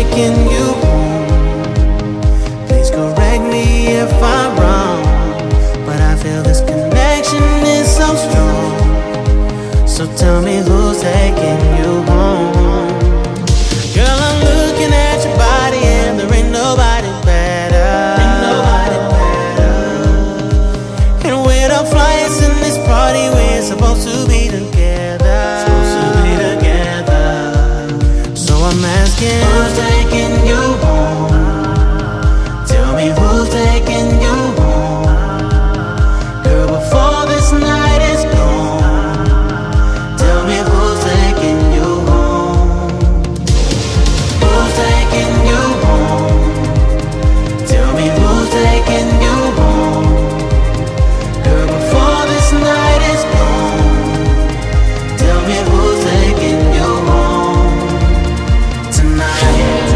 taking you home? Please correct me if I'm wrong, but I feel this connection is so strong. So tell me who's taking you home? Girl, I'm looking at your body and there ain't nobody better. Ain't nobody better. And we're the flyers in this party, we're supposed to be together. Supposed to be together. So I'm asking, who's taking you home? Tell me who's taking you home? Girl, before this night is gone, tell me who's taking you home? Who's taking you home? Tell me who's taking you home? Girl, before this night is gone, tell me who's taking you home? Tonight,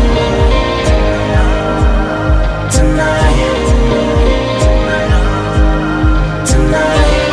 tonight, tonight.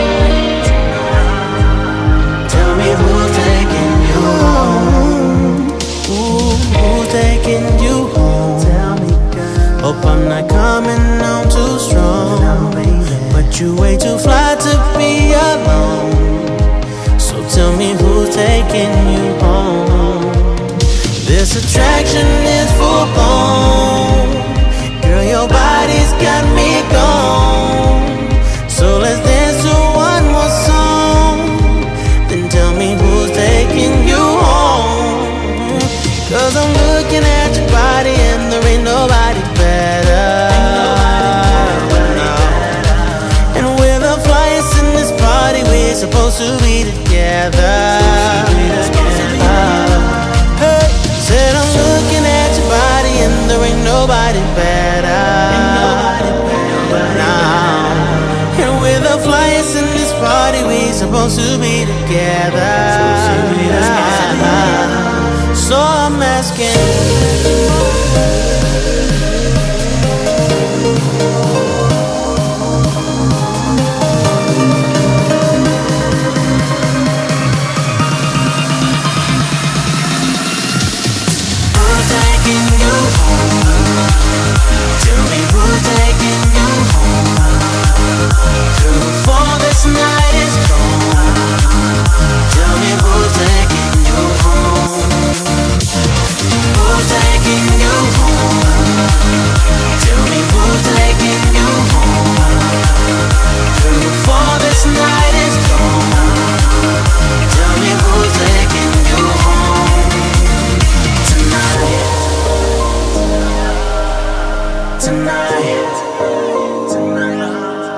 Tell me who's taking you home? Ooh, who's taking you home? Tell me, girl. Hope I'm not coming on too strong, but you way too fly to be alone. So tell me who's taking you home? This attraction is full blown. Girl, your body's got me gone. So let's dance to one more song. Then tell me who's taking you home? Cause I'm looking at your body and there ain't nobody better. And we're the flyers in this party, we're supposed to be together. Hey, said I'm looking at your body and there ain't nobody better. Nah. And we're the flyers in this party, we're supposed to be together. So I'm asking, who's taking you home? Tell me who's taking you home? Girl, before this night is gone, tell me who's taking you home? Who's taking you home? Tell me who's taking you home? Girl, before this night is gone, tell me who's taking you home? Tonight, tonight,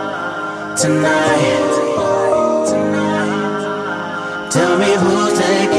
tonight, tonight. Tell me who's taking